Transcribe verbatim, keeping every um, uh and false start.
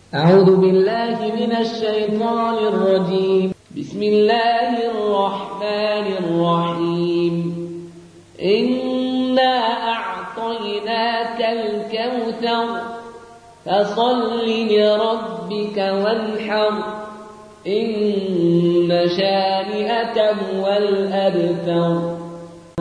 أعوذ بالله من الشيطان الرجيم. بسم الله الرحمن الرحيم. إنا أعطيناك الكوثر فصل لربك وانحر إن شانئك هو الأبتر.